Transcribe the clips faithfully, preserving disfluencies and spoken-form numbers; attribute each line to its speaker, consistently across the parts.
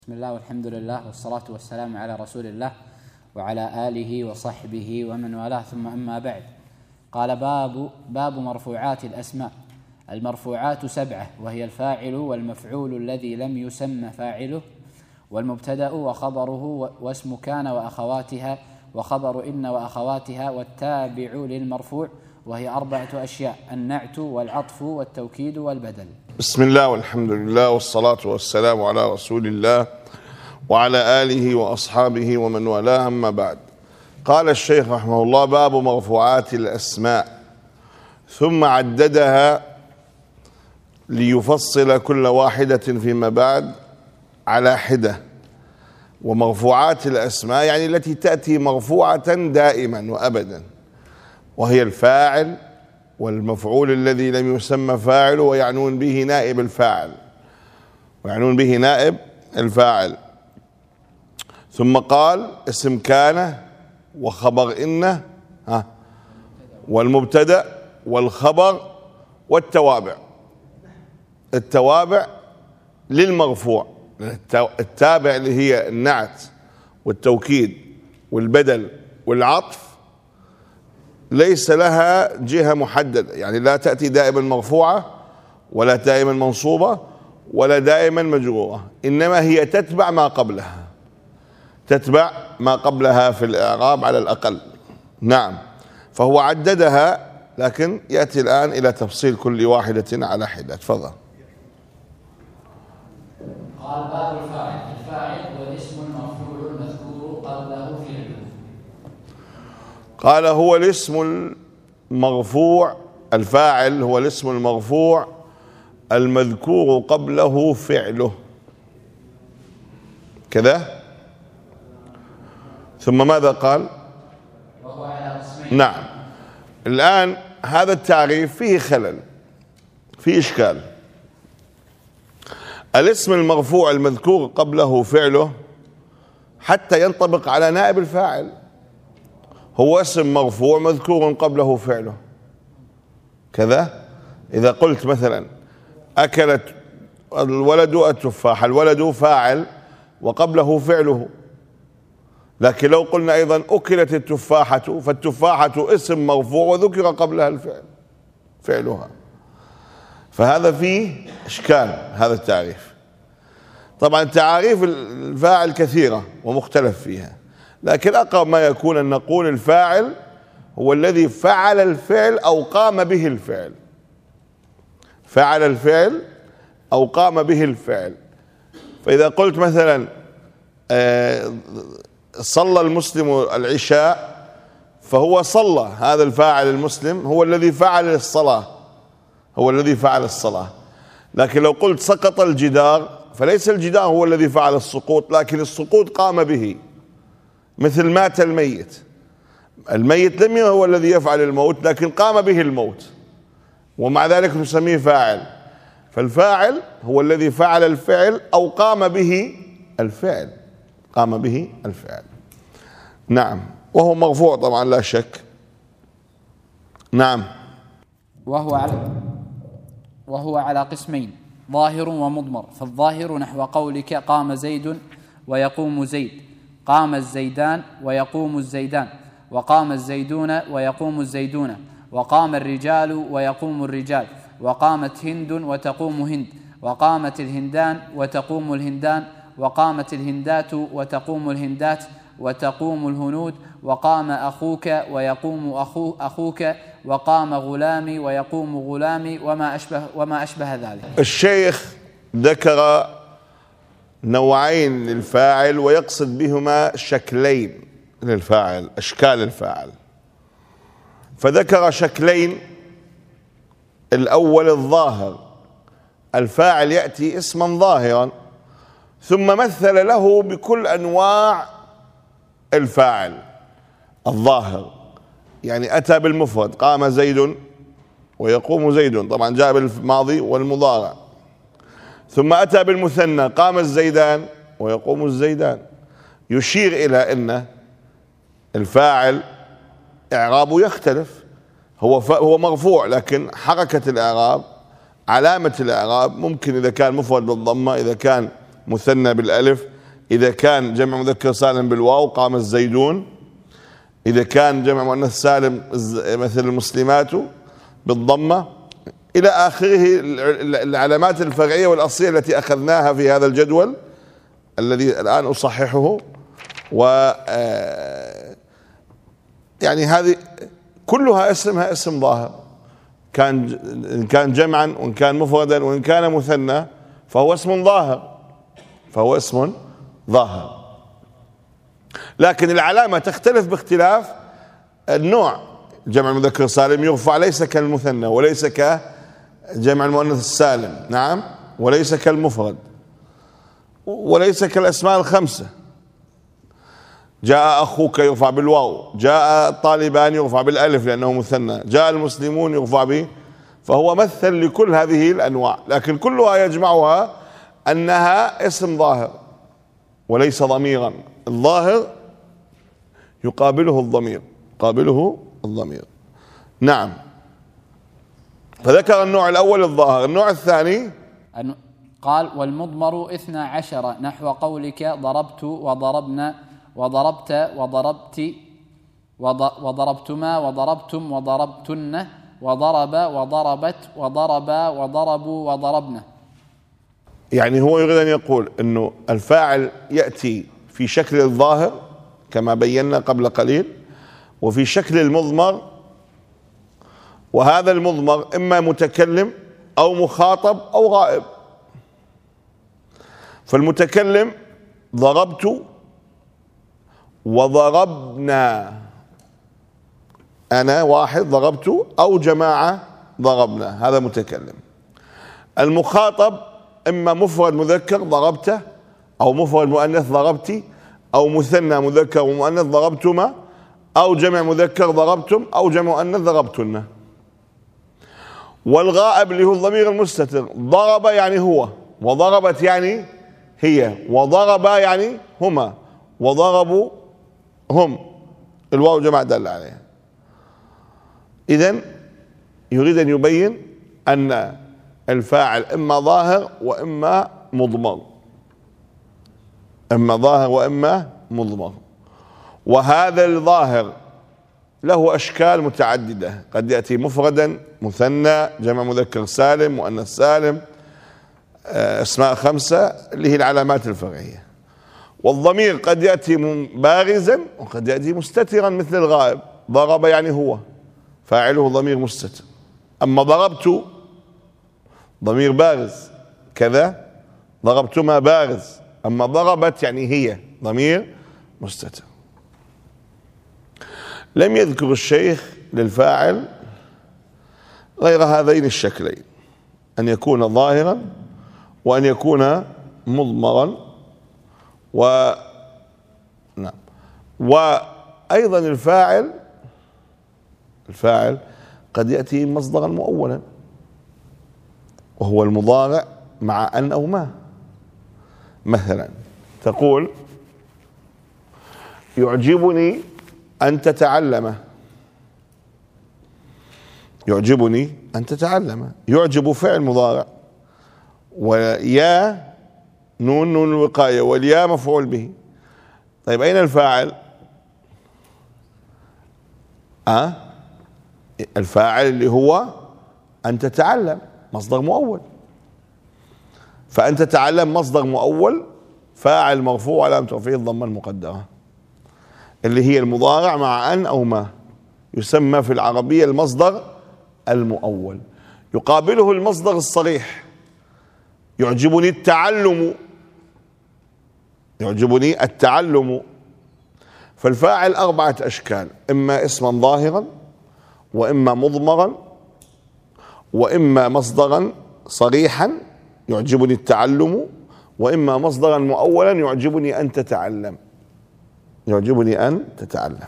Speaker 1: بسم الله والحمد لله والصلاة والسلام على رسول الله وعلى آله وصحبه ومن والاه، ثم أما بعد. قال باب باب مرفوعات الأسماء. المرفوعات سبعة، وهي الفاعل والمفعول الذي لم يسمى فاعله، والمبتدأ وخبره، واسم كان وأخواتها، وخبر إن وأخواتها، والتابع للمرفوع، وهي أربعة أشياء: النعت والعطف والتوكيد والبدل.
Speaker 2: بسم الله والحمد لله والصلاة والسلام على رسول الله وعلى آله وأصحابه ومن والاه، أما بعد. قال الشيخ رحمه الله: باب مرفوعات الأسماء، ثم عددها ليفصل كل واحدة فيما بعد على حدة. ومرفوعات الأسماء يعني التي تأتي مرفوعة دائما وأبدا، وهي الفاعل والمفعول الذي لم يسمى فاعله، ويعنون به نائب الفاعل ويعنون به نائب الفاعل. ثم قال: اسم كان وخبر إن ها والمبتدأ والخبر والتوابع. التوابع للمرفوع، التابع اللي هي النعت والتوكيد والبدل والعطف ليس لها جهة محددة، يعني لا تأتي دائما مرفوعة ولا دائما منصوبة ولا دائما مجرورة، إنما هي تتبع ما قبلها تتبع ما قبلها في الإعراب على الأقل. نعم، فهو عددها، لكن يأتي الآن إلى تفصيل كل واحدة على حدة. تفضل.
Speaker 1: قال: باب الفاعل. الفاعل هو الاسم المرفوع المذكور قبله فعله.
Speaker 2: قال: هو الاسم المرفوع، الفاعل هو الاسم المرفوع المذكور قبله فعله كذا. ثم ماذا قال؟
Speaker 1: وهو على قسمين.
Speaker 2: نعم، الآن هذا التعريف فيه خلل، فيه إشكال. الاسم المرفوع المذكور قبله فعله حتى ينطبق على نائب الفاعل هو اسم مرفوع مذكور قبله فعله كذا. إذا قلت مثلا: أكلت الولد التفاح، الولد فاعل وقبله فعله. لكن لو قلنا أيضا: أكلت التفاحة، فالتفاحة اسم مرفوع وذكر قبلها الفعل فعلها. فهذا فيه إشكال، هذا التعريف. طبعا تعاريف الفاعل كثيرة ومختلف فيها، لكن أقرب ما يكون أن نقول الفاعل هو الذي فعل الفعل أو قام به الفعل فعل الفعل أو قام به الفعل. فإذا قلت مثلا: صلى المسلم العشاء، فهو صلى، هذا الفاعل المسلم هو الذي فعل الصلاة هو الذي فعل الصلاة. لكن لو قلت: سقط الجدار، فليس الجدار هو الذي فعل السقوط، لكن السقوط قام به. مثل مات الميت، الميت لم يكن هو الذي يفعل الموت، لكن قام به الموت، ومع ذلك نسميه فاعل. فالفاعل هو الذي فعل الفعل أو قام به الفعل قام به الفعل نعم، وهو مرفوع طبعا لا شك. نعم.
Speaker 1: وهو على وهو على قسمين: ظاهر ومضمر. فالظاهر نحو قولك: قام زيد ويقوم زيد، قام الزيدان ويقوم الزيدان، وقام الزيدون ويقوم الزيدون، وقام الرجال ويقوم الرجال، وقامت هند وتقوم هند، وقامت الهندان وتقوم الهندان، وقامت الهندات وتقوم الهندات، وتقوم الهنود، وقام أخوك ويقوم أخو أخوك، وقام غلامي ويقوم غلامي، وما أشبه وما أشبه ذلك.
Speaker 2: الشيخ ذكر نوعين للفاعل، ويقصد بهما شكلين للفاعل، أشكال الفاعل. فذكر شكلين: الأول الظاهر، الفاعل يأتي اسما ظاهرا، ثم مثل له بكل أنواع الفاعل الظاهر، يعني أتى بالمفرد: قام زيد ويقوم زيد، طبعا جاء بالماضي والمضارع. ثم أتى بالمثنى: قام الزيدان ويقوم الزيدان، يشير إلى أن الفاعل إعرابه يختلف. هو هو مرفوع، لكن حركة الإعراب، علامة الإعراب، ممكن إذا كان مفرد بالضمة، إذا كان مثنى بالألف، إذا كان جمع مذكر سالم بالواو قام الزيدون، إذا كان جمع مؤنث سالم مثل المسلمات بالضمة، إلى آخره العلامات الفرعية والأصلية التي أخذناها في هذا الجدول الذي الآن أصححه. و يعني هذه كلها اسمها اسم ظاهر، كان إن كان جمعا وإن كان مفردا وإن كان مثنى فهو اسم ظاهر، فهو اسم ظاهر. لكن العلامة تختلف باختلاف النوع. جمع المذكر السالم يرفع ليس كالمثنى وليس كجمع المؤنث السالم، نعم، وليس كالمفرد وليس كالأسماء الخمسة. جاء أخوك يرفع بالواو، جاء الطالبان يرفع بالألف لأنه مثنى، جاء المسلمون يرفع به، فهو مثل لكل هذه الأنواع، لكن كلها يجمعها أنها اسم ظاهر وليس ضميرا. الظاهر يقابله الضمير، قابله الضمير. نعم. فذكر النوع الأول الظاهر. النوع الثاني
Speaker 1: قال والمضمر اثنى عشر نحو قولك ضربت وضربنا وضربت وضربت وضربتما وضربتم وضربتن وضرب وضربت وضربا وضربوا وضربنا.
Speaker 2: يعني هو يريد أن يقول أنه الفاعل يأتي في شكل الظاهر كما بينا قبل قليل، وفي شكل المضمر، وهذا المضمر إما متكلم أو مخاطب أو غائب. فالمتكلم ضربت وضربنا، أنا واحد ضربت أو جماعة ضربنا، هذا متكلم. المخاطب إما مفرد مذكر ضربته، أو مفرد مؤنث ضربتي، أو مثنى مذكر ومؤنث ضربتما، أو جمع مذكر ضربتم، أو جمع مؤنث ضربتن. والغائب اللي هو الضمير المستتر، ضرب يعني هو، وضربت يعني هي، وضربا يعني هما، وضربوا هم، الواو جمع دل عليها. إذن يريد أن يبين أن الفاعل إما ظاهر وإما مضمر، إما ظاهر وإما مضمر. وهذا الظاهر له أشكال متعددة، قد يأتي مفردا، مثنى، جمع مذكر سالم، مؤنث سالم، أسماء خمسة اللي هي العلامات الفرعية. والضمير قد يأتي بارزا وقد يأتي مستترا مثل الغائب. ضرب يعني هو، فاعله ضمير مستتر. أما ضربت ضمير بارز، كذا ضربتما بارز. أما ضربت يعني هي، ضمير مستتر. لم يذكر الشيخ للفاعل غير هذين الشكلين، أن يكون ظاهرا وأن يكون مضمرا. و نعم. وأيضا الفاعل الفاعل قد يأتي مصدرا مؤولا، وهو المضارع مع أن أو ما. مثلا تقول يعجبني أن تتعلم، يعجبني أن تتعلم، يعجب فعل مضارع، ويا نون نون الوقاية، والياء مفعول به. طيب أين الفاعل؟ أه؟ الفاعل اللي هو أن تتعلم، مصدر مؤول. فأن تتعلم مصدر مؤول، فاعل مرفوع علامة رفعه الضمة المقدرة، اللي هي المضارع مع أن أو ما، يسمى في العربية المصدر المؤول. يقابله المصدر الصريح، يعجبني التعلم، يعجبني التعلم. فالفاعل أربعة أشكال، إما اسما ظاهرا، وإما مضمرا، وإما مصدرا صريحا يعجبني التعلم، وإما مصدرا مؤولا يعجبني أن تتعلم، يعجبني أن تتعلم.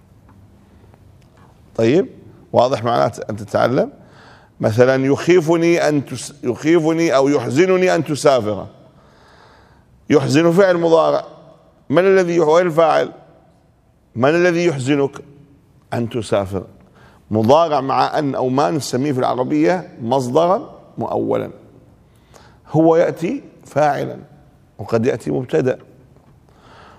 Speaker 2: طيب واضح معناته أن تتعلم؟ مثلا يخيفني أن تس يخيفني أو يحزنني أن تسافر. يحزن فعل مضارع، من الذي هو الفاعل؟ من الذي يحزنك؟ أن تسافر. مضارع مع أن أو ما نسميه في العربية مصدرا مؤولا. هو يأتي فاعلا وقد يأتي مبتدأ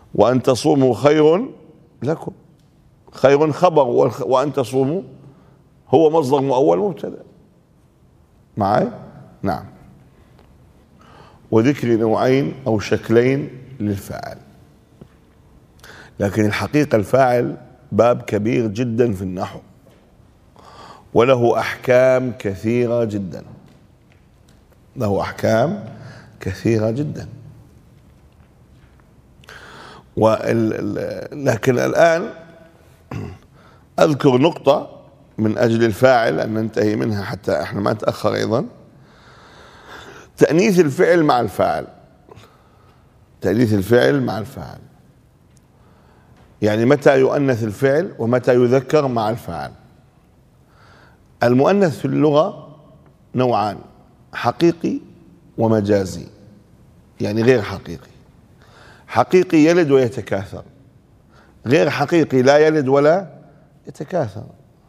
Speaker 2: وأن تصوموا خير لكم. خير خبر، وأن تصوموا هو مصدر مؤول مبتدأ. معي؟ نعم. وذكر نوعين أو شكلين للفاعل، لكن الحقيقة الفاعل باب كبير جدا في النحو، وله أحكام كثيرة جدا، له أحكام كثيرة جدا. لكن الآن أذكر نقطة من أجل الفاعل أن ننتهي منها حتى إحنا ما نتأخر أيضا. تأنيث الفعل مع الفاعل. تأنيث الفعل مع الفاعل يعني متى يؤنث الفعل ومتى يذكر مع الفاعل. المؤنث في اللغة نوعان: حقيقي ومجازي، يعني غير حقيقي. حقيقي يلد ويتكاثر، غير حقيقي لا يلد ولا يتكاثر.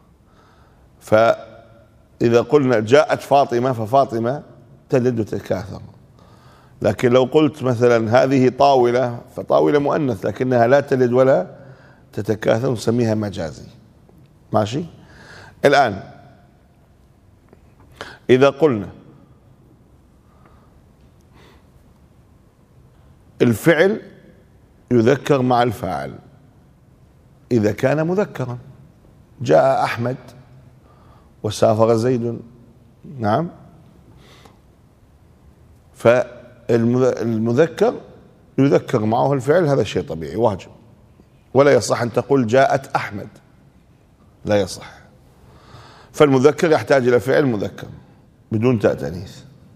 Speaker 2: فإذا قلنا جاءت فاطمة ففاطمة تلد وتتكاثر، لكن لو قلت مثلا هذه طاولة فطاولة مؤنث لكنها لا تلد ولا تتكاثر، نسميها مجازي. ماشي؟ الآن إذا قلنا الفعل يذكر مع الفاعل إذا كان مذكرا، جاء أحمد وسافر زيد، نعم، فالمذكر يذكر معه الفعل، هذا شيء طبيعي واجب، ولا يصح أن تقول جاءت أحمد، لا يصح. فالمذكر يحتاج إلى فعل مذكر بدون تاء تأنيث.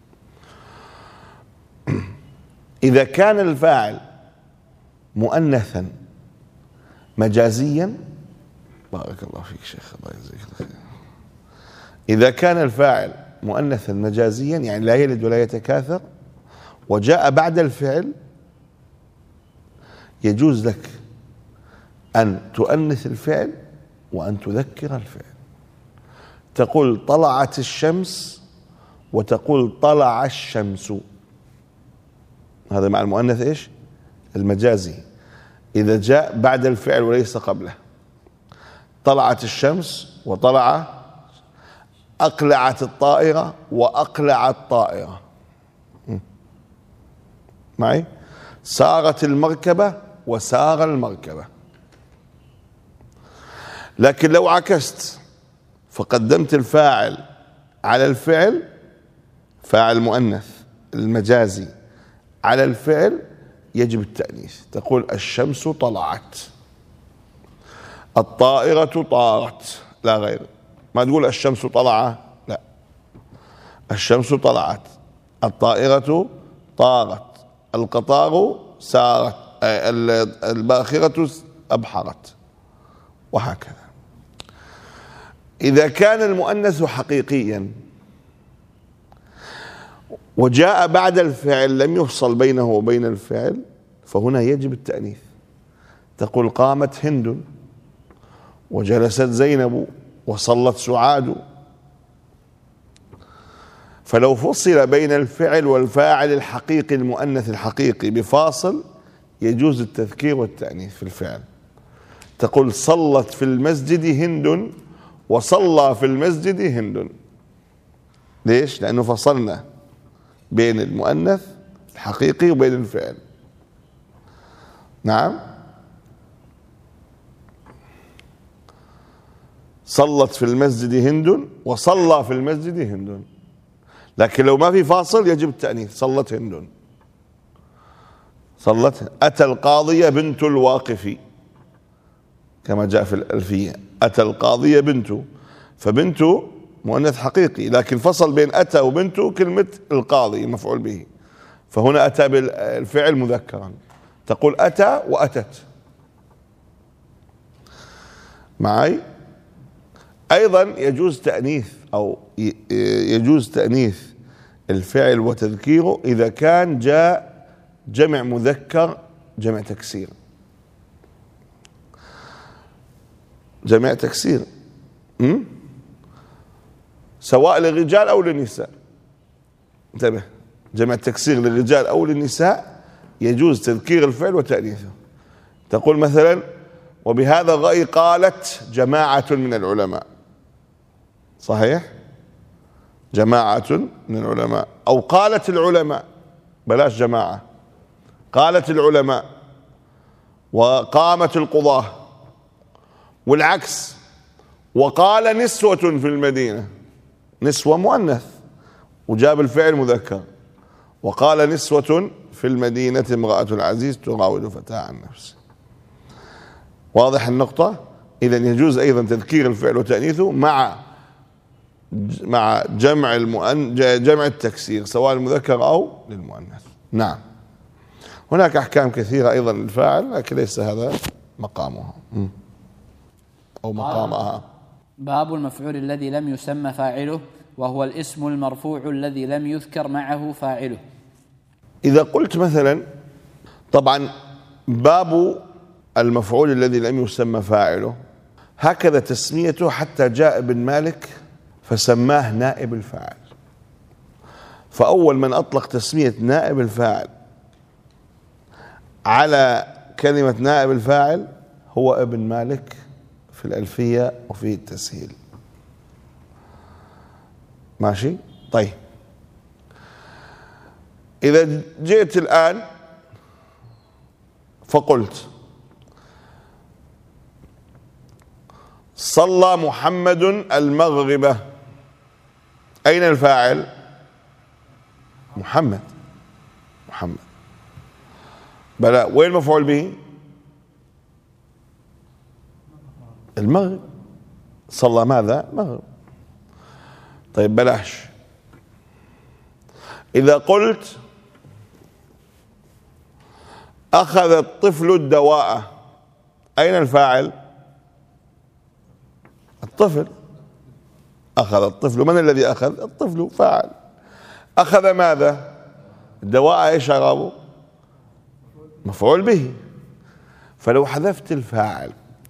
Speaker 2: إذا كان الفاعل مؤنثا مجازيا، بارك الله فيك شيخ، الله يجزيك خير. إذا كان الفاعل مؤنثا مجازيا يعني لا يلد ولا يتكاثر وجاء بعد الفعل، يجوز لك أن تؤنث الفعل وأن تذكر الفعل. تقول طلعت الشمس وتقول طلع الشمس، هذا مع المؤنث ايش؟ المجازي، إذا جاء بعد الفعل وليس قبله. طلعت الشمس وطلع، أقلعت الطائرة وأقلع الطائرة، معي؟ سارت المركبة وسار المركبة. لكن لو عكست فقدمت الفاعل على الفعل، فاعل مؤنث المجازي على الفعل، يجب التأنيث. تقول الشمس طلعت، الطائرة طارت، لا غير. ما تقول الشمس طلع، لا، الشمس طلعت، الطائرة طارت، القطار سارت، الباخرة أبحرت، وهكذا. إذا كان المؤنث حقيقيا وجاء بعد الفعل لم يفصل بينه وبين الفعل، فهنا يجب التأنيث. تقول قامت هند وجلست زينب وصلت سعاد. فلو فصل بين الفعل والفاعل الحقيقي المؤنث الحقيقي بفاصل، يجوز التذكير والتأنيث في الفعل. تقول صلت في المسجد هند وصلى في المسجد هند. ليش؟ لأنه فصلنا بين المؤنث الحقيقي وبين الفعل. نعم، صلت في المسجد هند وصلى في المسجد هند. لكن لو ما في فاصل يجب التأنيث. صلت هند، صلت. أتى القاضية بنت الواقف كما جاء في الألفية، أتى القاضية بنت، فبنت مؤنث حقيقي، لكن فصل بين أتى وبنت كلمة القاضي مفعول به، فهنا أتى بالفعل مذكرا. تقول أتى وأتت. معي؟ أيضا يجوز تأنيث أو يجوز تأنيث الفعل وتذكيره إذا كان جاء جمع مذكر جمع تكسير. جمع تكسير م? سواء للرجال أو للنساء. انتبه، جمع تكسير للرجال أو للنساء يجوز تذكير الفعل وتأنيثه. تقول مثلا وبهذا الرأي قالت جماعة من العلماء، صحيح؟ جماعة من العلماء، أو قالت العلماء، بلاش جماعة، قالت العلماء وقامت القضاة، والعكس، وقال نسوة في المدينة، نسوة مؤنث وجاب الفعل مذكر، وقال نسوة في المدينة امرأة العزيز تراود فتاة عن نفسه. واضح النقطة؟ إذا يجوز أيضا تذكير الفعل وتأنيثه مع مع جمع المؤن جمع التكسير سواء المذكر أو للمؤنث. نعم. هناك أحكام كثيرة أيضا للفاعل لكن ليس هذا مقامها أو مقامها.
Speaker 1: باب المفعول الذي لم يسمى فاعله، وهو الاسم المرفوع الذي لم يذكر معه فاعله.
Speaker 2: إذا قلت مثلا، طبعا باب المفعول الذي لم يسمى فاعله هكذا تسميته حتى جاء ابن مالك فسماه نائب الفاعل. فأول من أطلق تسمية نائب الفاعل على كلمة نائب الفاعل هو ابن مالك في الألفية وفي التسهيل. ماشي؟ طيب، إذا جئت الآن فقلت صلى محمد المغرب، أين الفاعل؟ محمد. محمد بلى، وين المفعول به؟ المغرب. صلى ماذا؟ مغرب. طيب بلاش. إذا قلت أخذ الطفل الدواء، أين الفاعل؟ الطفل. أخذ الطفل، من الذي أخذ؟ الطفل فاعل. أخذ ماذا؟ الدواء، إيش أعرابه؟ مفعول به. فلو حذفت الفاعل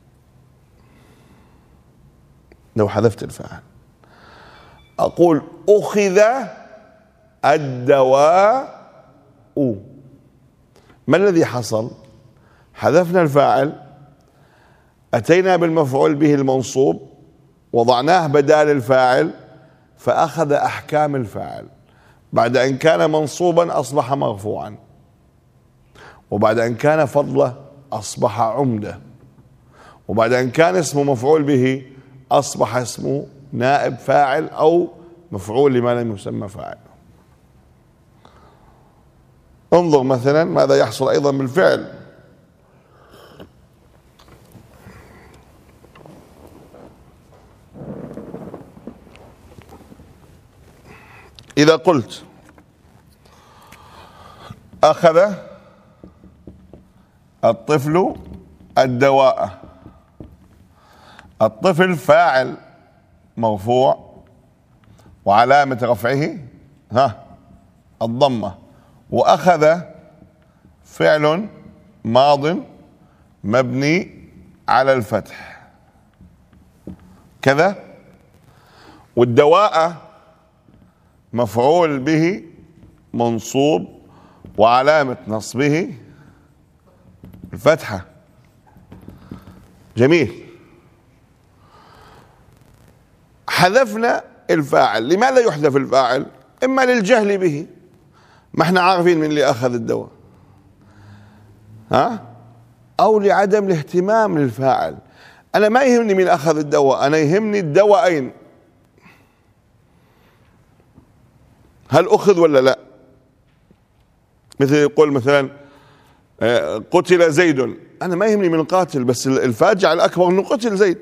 Speaker 2: لو حذفت الفاعل أقول أخذ الدواء، ما الذي حصل؟ حذفنا الفاعل، أتينا بالمفعول به المنصوب وضعناه بدال الفاعل فأخذ أحكام الفاعل. بعد أن كان منصوبا أصبح مرفوعا، وبعد أن كان فضله أصبح عمدة، وبعد أن كان اسمه مفعول به أصبح اسمه نائب فاعل أو مفعول لما لم يسمى فاعل. انظر مثلا ماذا يحصل أيضا بالفعل. إذا قلت أخذ الطفل الدواء، الطفل فاعل مرفوع وعلامة رفعه ها الضمة، وأخذ فعل ماض مبني على الفتح كذا، والدواء مفعول به منصوب وعلامة نصبه الفتحة. جميل. حذفنا الفاعل. لماذا يحذف الفاعل؟ إما للجهل به، ما احنا عارفين من اللي أخذ الدواء، ها؟ أو لعدم الاهتمام للفاعل. أنا ما يهمني من أخذ الدواء، أنا يهمني الدواء أين، هل أخذ ولا لا؟ مثل يقول مثلا قتل زيد، أنا ما يهمني من القاتل، بس الفاجعة الأكبر أنه قتل زيد.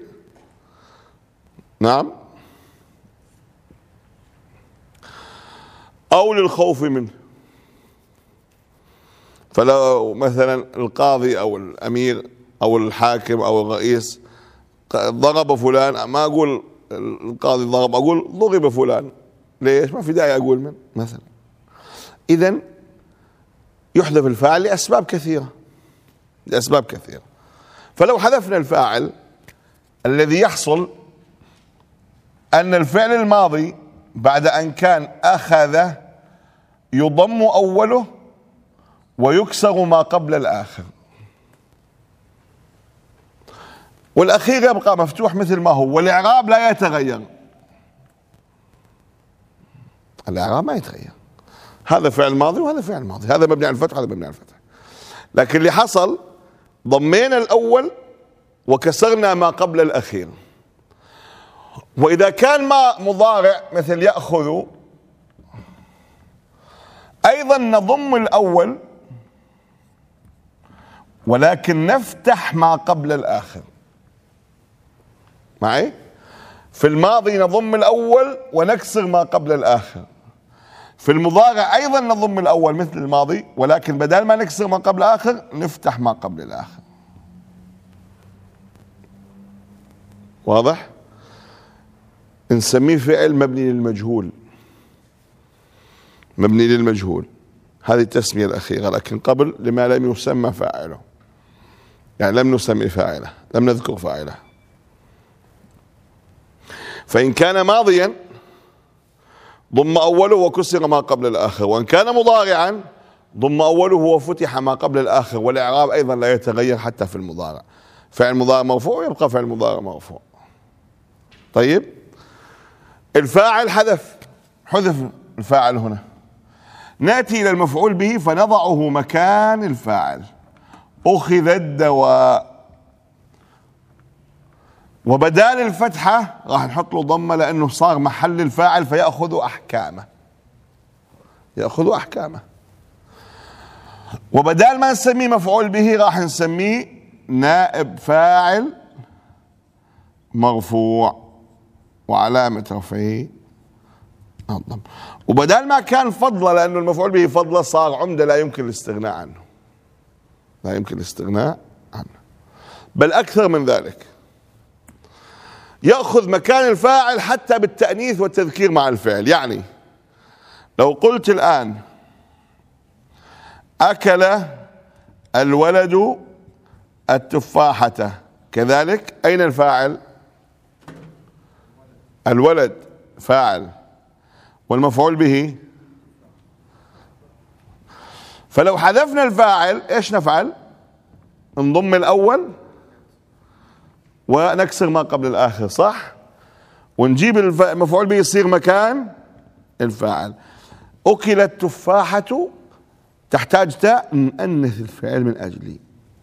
Speaker 2: نعم. أو للخوف منه، فلو مثلا القاضي أو الأمير أو الحاكم أو الرئيس ضرب فلان، ما أقول القاضي ضرب، أقول ضرب فلان. ليش؟ ما في داعي أقول من مثلا. إذن يحذف الفاعل لأسباب كثيرة، لأسباب كثيرة. فلو حذفنا الفاعل الذي يحصل أن الفعل الماضي بعد أن كان أخذ يضم أوله ويكسر ما قبل الآخر. والأخير يبقى مفتوح مثل ما هو، والإعراب لا يتغير. الإعراب ما يتغير، هذا فعل ماضي وهذا فعل ماضي، هذا مبني على الفتح وهذا مبني على الفتح. لكن اللي حصل ضمينا الأول وكسرنا ما قبل الأخير. وإذا كان ما مضارع مثل يأخذ أيضا نضم الأول ولكن نفتح ما قبل الآخر. معي؟ في الماضي نضم الأول ونكسر ما قبل الآخر. في المضارع أيضا نضم الأول مثل الماضي ولكن بدل ما نكسر ما قبل الآخر نفتح ما قبل الآخر. واضح؟ نسميه فعل مبني للمجهول، مبني للمجهول، هذه التسمية الأخيرة. لكن قبل لما لم يسمى فاعله، يعني لم نسمي فاعله، لم نذكر فاعله. فإن كان ماضيا ضم أوله وكسر ما قبل الآخر، وإن كان مضارعا ضم أوله وفتح ما قبل الآخر، والإعراب أيضا لا يتغير حتى في المضارع. فعل مضارع مرفوع يبقى فعل مضارع مرفوع. طيب، الفاعل حذف، حذف الفاعل هنا، نأتي إلى المفعول به فنضعه مكان الفاعل. أخذ الدواء، وبدال الفتحة راح نحط له ضمة لأنه صار محل الفاعل فيأخذ أحكامه، يأخذ أحكامه. وبدال ما نسميه مفعول به راح نسميه نائب فاعل مرفوع وعلامة رفعه الضم. وبدال ما كان فضلة لأنه المفعول به فضلة صار عمدة لا يمكن الاستغناء عنه، لا يمكن الاستغناء عنه، بل أكثر من ذلك، يأخذ مكان الفاعل حتى بالتأنيث والتذكير مع الفعل. يعني لو قلت الآن أكل الولد التفاحة، كذلك أين الفاعل؟ الولد فاعل والمفعول به. فلو حذفنا الفاعل ايش نفعل؟ نضم الأول ونكسر ما قبل الآخر، صح؟ ونجيب المفعول به يصير مكان الفاعل. أكلت تفاحة تحتاج تاء نأنث الفعل من أجلي،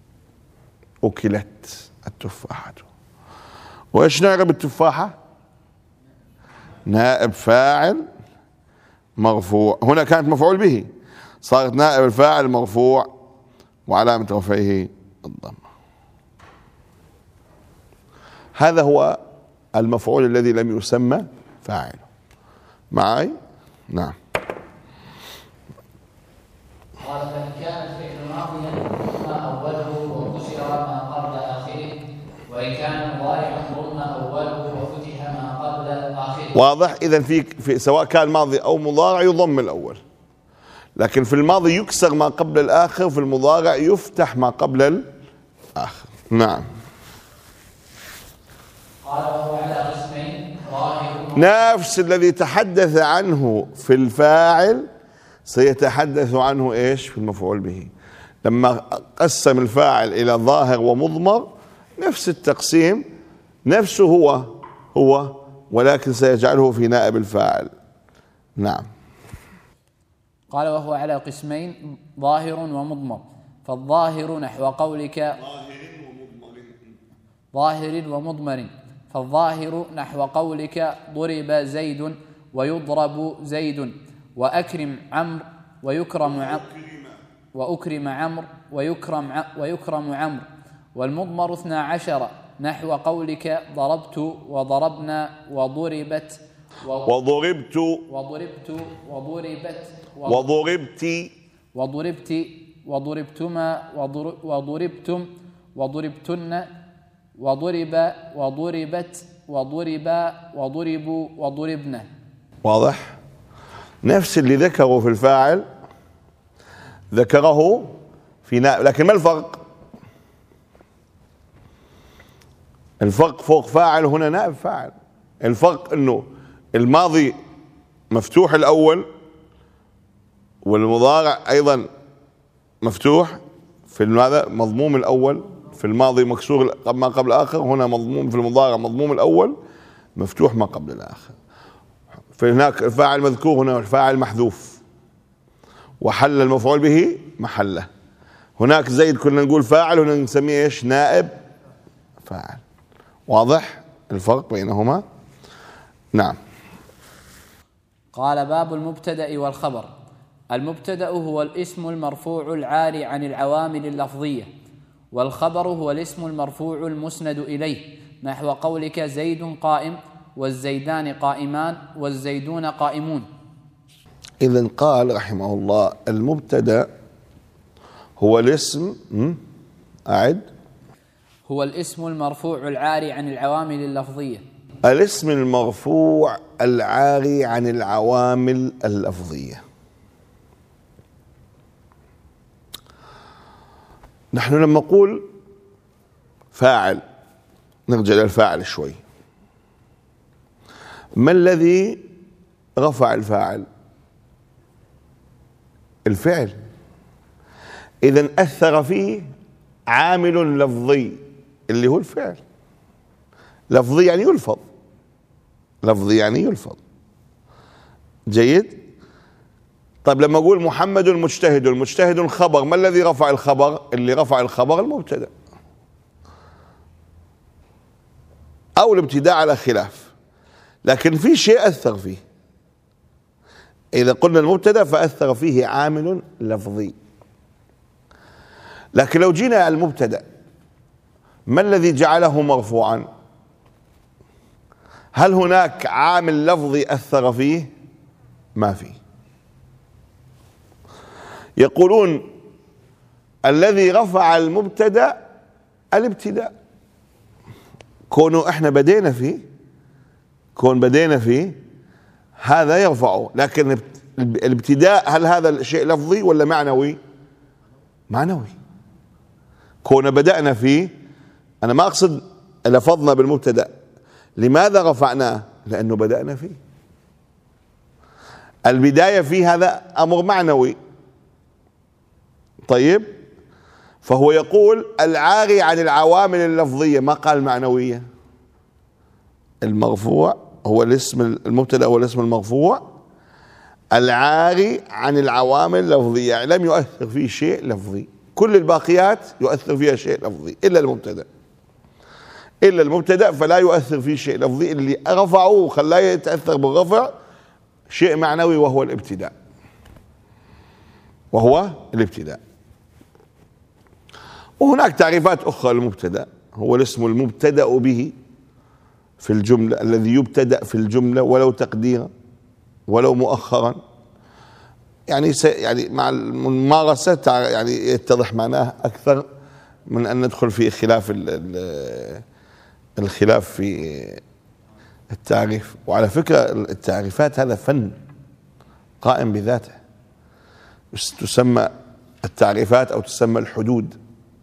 Speaker 2: أكلت التفاحة. وإيش نعرب التفاحة؟ نائب فاعل مرفوع، هنا كانت مفعول به صارت نائب الفاعل مرفوع وعلامة رفعه الضم. هذا هو المفعول الذي لم يسمى فاعله. معي؟ نعم.
Speaker 1: قال فإن كان الفعل ماضيا ضم أوله وكسر ما قبل آخره، وإن كان مضارعا ضم أوله وفتح ما قبل آخره.
Speaker 2: واضح؟ إذا في, في سواء كان ماضي أو مضارع يضم الأول، لكن في الماضي يكسر ما قبل الآخر، في المضارع يفتح ما قبل الآخر. نعم.
Speaker 1: قال وهو على قسمين،
Speaker 2: نفس الذي تحدث عنه في الفاعل سيتحدث عنه ايش في المفعول به. لما قسم الفاعل الى ظاهر ومضمر نفس التقسيم، نفسه هو هو ولكن سيجعله في نائب الفاعل. نعم.
Speaker 1: قال وهو على قسمين ظاهر ومضمر، فالظاهر نحو قولك ظاهر ومضمر، فالظاهر نحو قولك ضرب زيد ويضرب زيد، وأكرم عمرو ويكرم عمرو وأكرم عمرو ويكرم ويكرم عمرو. والمضمر اثنا عشر نحو قولك ضربت وضربنا وضربت
Speaker 2: وضربت
Speaker 1: وضربت وضربت
Speaker 2: وضربت
Speaker 1: وضربت وضربتما وضربتم وضربتن وضرب وضربت وضربا وضربوا وضربنا.
Speaker 2: واضح؟ نفس اللي ذكره في الفاعل ذكره في نائب، لكن ما الفرق؟ الفرق فوق فاعل هنا نائب فاعل. الفرق انه الماضي مفتوح الاول والمضارع ايضا مفتوح في هذا مضموم الاول في الماضي مكسور ما قبل آخر، هنا مضموم في المضارع مضموم الأول مفتوح ما قبل الآخر. فهناك الفاعل مذكور، هنا الفاعل محذوف وحل المفعول به محله. هناك زيد كنا نقول فاعل، هنا نسميه ايش؟ نائب فاعل. واضح الفرق بينهما؟ نعم.
Speaker 1: قال باب المبتدأ والخبر. المبتدأ هو الاسم المرفوع العاري عن العوامل اللفظية، والخبر هو الاسم المرفوع المسند إليه، نحو قولك زيد قائم، والزيدان قائمان، والزيدون قائمون.
Speaker 2: إذن قال رحمه الله المبتدأ هو الاسم أعد
Speaker 1: هو الاسم المرفوع العاري عن العوامل اللفظية.
Speaker 2: الاسم المرفوع العاري عن العوامل اللفظية. نحن لما نقول فاعل نرجع للفاعل شوي. ما الذي رفع الفاعل؟ الفعل. إذن أثر فيه عامل لفظي اللي هو الفعل. لفظي يعني يلفظ، لفظي يعني يلفظ. جيد. طيب لما أقول محمد مجتهد، المجتهد خبر، ما الذي رفع الخبر؟ اللي رفع الخبر المبتدأ أو الابتداء على خلاف، لكن في شيء أثر فيه. إذا قلنا المبتدأ فأثر فيه عامل لفظي. لكن لو جينا على المبتدأ ما الذي جعله مرفوعا؟ هل هناك عامل لفظي أثر فيه؟ ما فيه. يقولون الذي رفع المبتدأ الابتداء، كونه احنا بدينا فيه، كون بدينا فيه هذا يرفعه. لكن الابتداء هل هذا الشيء لفظي ولا معنوي؟ معنوي. كون بدأنا فيه، أنا ما أقصد لفظنا بالمبتدأ، لماذا رفعناه؟ لأنه بدأنا فيه. البداية فيه هذا أمر معنوي. طيب، فهو يقول العاري عن العوامل اللفظية، ما قال معنوية. المرفوع هو الاسم المبتدأ هو الاسم المرفوع العاري عن العوامل اللفظية، يعني لم يؤثر فيه شيء لفظي. كل الباقيات يؤثر فيها شيء لفظي إلا المبتدأ. إلا المبتدأ فلا يؤثر فيه شيء لفظي، اللي رفعه وخلاه يتأثر بالرفع شيء معنوي وهو الابتداء، وهو الابتداء. وهناك تعريفات أخرى للمبتدأ. هو الاسم المبتدأ به في الجملة، الذي يبتدأ في الجملة ولو تقديرا ولو مؤخرا. يعني يعني مع الممارسة يعني يتضح معناه أكثر من أن ندخل في خلاف الخلاف في التعريف. وعلى فكرة التعريفات هذا فن قائم بذاته، تسمى التعريفات أو تسمى الحدود.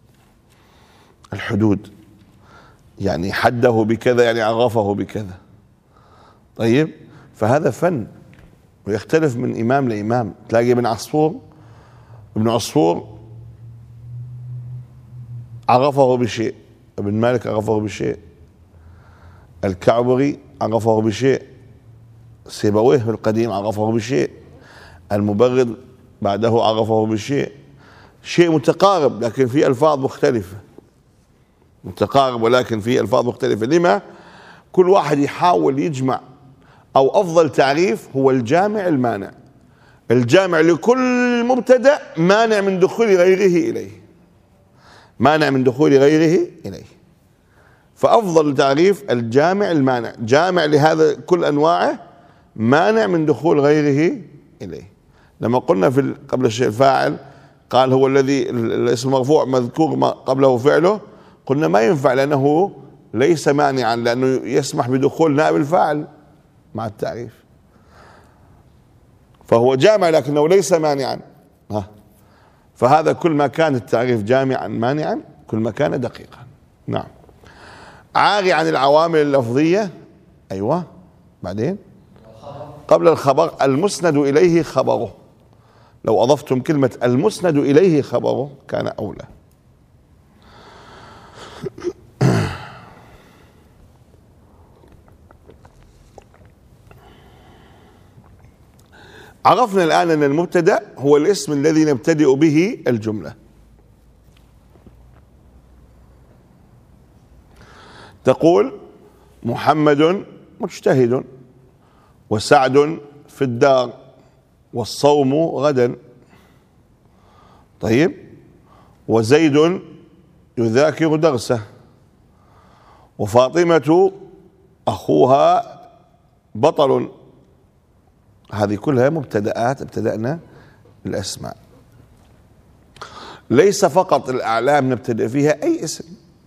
Speaker 2: الحدود يعني حده بكذا، يعني عرفه بكذا. طيب، فهذا فن ويختلف من إمام لإمام. تلاقي ابن عصفور ابن عصفور عرفه بشيء، ابن مالك عرفه بشيء، الكعبري عرفه بشيء، سيبويه في القديم عرفه بشيء، المبرد بعده عرفه بشيء. شيء متقارب لكن في ألفاظ مختلفة، متقارب ولكن في ألفاظ مختلفة. لما؟ كل واحد يحاول يجمع، أو أفضل تعريف هو الجامع المانع، الجامع لكل مبتدأ مانع من دخول غيره إليه، مانع من دخول غيره إليه. فأفضل تعريف الجامع المانع، جامع لهذا كل أنواعه مانع من دخول غيره إليه. لما قلنا في قبل الشيء الفاعل قال هو الذي الاسم مرفوع مذكور ما قبله فعله، قلنا ما ينفع لأنه ليس مانعا، لأنه يسمح بدخول نائب الفاعل مع التعريف، فهو جامع لكنه ليس مانعا. ها، فهذا كل ما كان التعريف جامعا مانعا كل ما كان دقيقا. نعم. عاري عن العوامل اللفظية. أيوة. بعدين قبل الخبر المسند إليه خبره. لو أضفتم كلمة المسند إليه خبره كان أولى. عرفنا الآن أن المبتدأ هو الاسم الذي نبتدئ به الجملة. تقول محمد مجتهد، وسعد في الدار، والصوم غدا. طيب، وزيد يذاكر درسه، وفاطمة أخوها بطل. هذه كلها مبتدآت ابتدأنا الأسماء. ليس فقط الأعلام نبتدأ فيها أي اسم،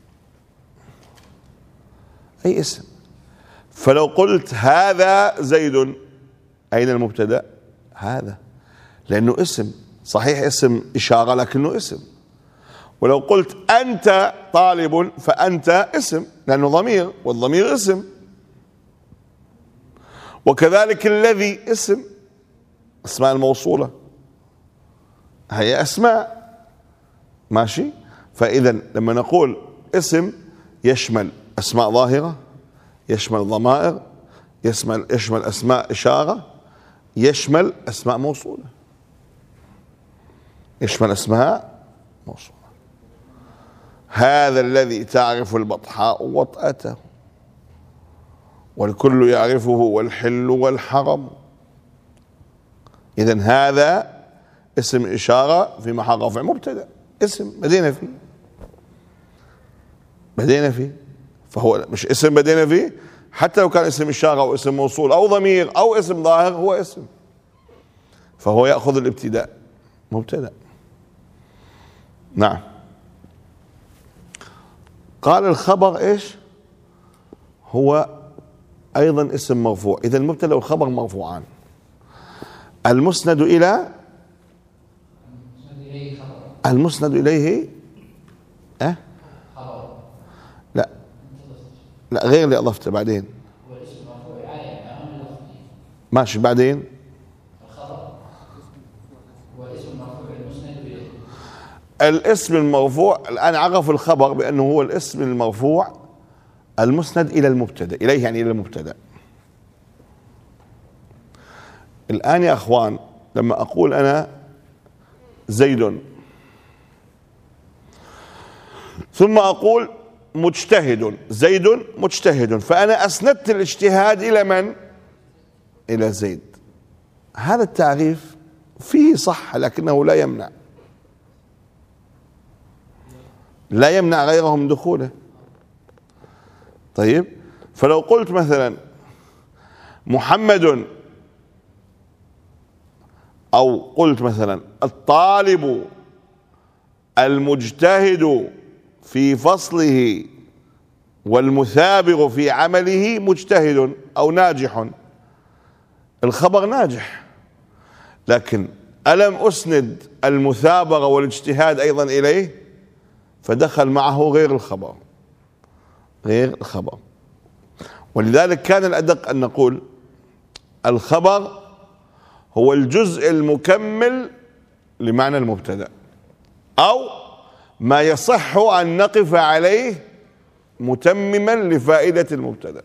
Speaker 2: أي اسم. فلو قلت هذا زيد، أين المبتدأ؟ هذا، لأنه اسم صحيح، اسم إشارة لكنه اسم. ولو قلت أنت طالب، فأنت اسم لأنه ضمير، والضمير اسم. وكذلك الذي اسم، اسماء الموصولة هي أسماء، ماشي. فإذا لما نقول اسم يشمل أسماء ظاهرة، يشمل ضمائر، يشمل يشمل أسماء إشارة، يشمل أسماء موصولة، يشمل أسماء موصولة. هذا الذي تعرف البطحاء وطأته، والكل يعرفه والحل والحرم. إذن هذا اسم إشارة في محل رفع مبتدأ، اسم بدينا فيه، بدينا فيه. فهو مش اسم بدينا فيه، حتى لو كان اسم إشارة أو اسم موصول أو ضمير أو اسم ظاهر، هو اسم، فهو يأخذ الابتداء مبتدأ. نعم. قال الخبر إيش؟ هو أيضا اسم مرفوع. إذا المبتدأ والخبر مرفوعان. المسند إلى المسند إليه أه؟ لا لا غير اللي أضفته بعدين، ماشي. بعدين الاسم المرفوع الآن عرف الخبر بأنه هو الاسم المرفوع المسند إلى المبتدأ، إليه يعني إلى المبتدأ. الآن يا أخوان لما أقول أنا زيد، ثم أقول مجتهد، زيد مجتهد، فأنا أسندت الاجتهاد إلى من؟ إلى زيد. هذا التعريف فيه صح، لكنه لا يمنع لا يمنع غيره من دخوله. طيب، فلو قلت مثلا محمد، أو قلت مثلا الطالب المجتهد في فصله والمثابر في عمله مجتهد أو ناجح، الخبر ناجح، لكن ألم أسند المثابرة والاجتهاد أيضا إليه؟ فدخل معه غير الخبر، غير الخبر. ولذلك كان الأدق أن نقول الخبر هو الجزء المكمل لمعنى المبتدأ، أو ما يصح أن نقف عليه متمما لفائدة المبتدأ،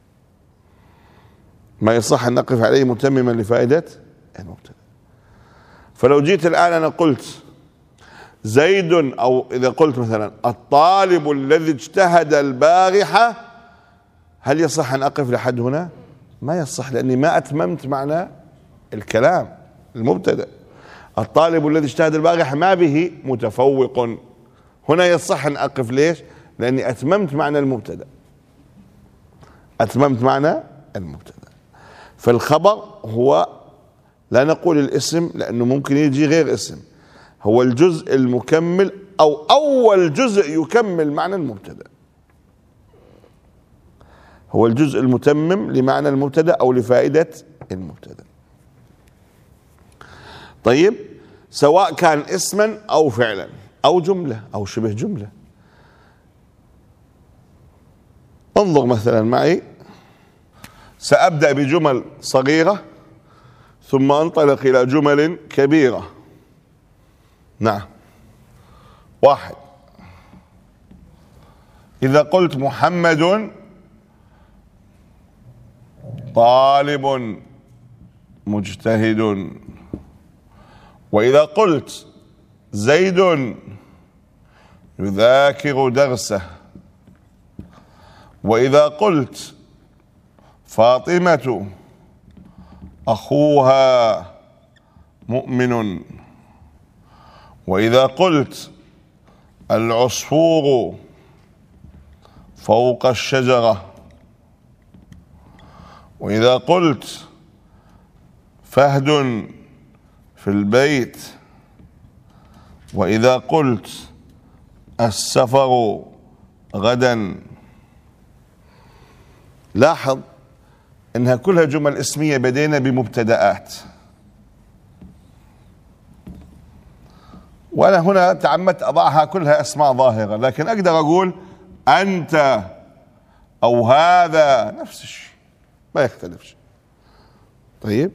Speaker 2: ما يصح أن نقف عليه متمما لفائدة المبتدأ. فلو جيت الآن أنا قلت زيد، أو إذا قلت مثلا الطالب الذي اجتهد البارحة، هل يصح أن أقف لحد هنا؟ ما يصح، لأني ما أتممت معنى الكلام المبتدأ. الطالب الذي اجتهد البارحة ما به متفوق، هنا يصح أن أقف. ليش؟ لأني أتممت معنى المبتدأ، أتممت معنى المبتدأ. فالخبر هو لا نقول الاسم لأنه ممكن يجي غير اسم، هو الجزء المكمل أو أول جزء يكمل معنى المبتدأ، هو الجزء المتمم لمعنى المبتدأ أو لفائدة المبتدأ. طيب، سواء كان اسما أو فعلا أو جملة أو شبه جملة. انظر مثلا معي، سأبدأ بجمل صغيرة ثم أنطلق إلى جمل كبيرة. نعم. واحد، إذا قلت محمد طالب مجتهد، وإذا قلت زيد يذاكر درسه، وإذا قلت فاطمة أخوها مؤمن، وإذا قلت العصفور فوق الشجرة، وإذا قلت فهد في البيت، وإذا قلت السفر غدا. لاحظ إنها كلها جمل اسمية بدينا بمبتدآت، وأنا هنا تعمدت أضعها كلها أسماء ظاهرة، لكن أقدر أقول أنت أو هذا نفس الشيء ما يختلفش. طيب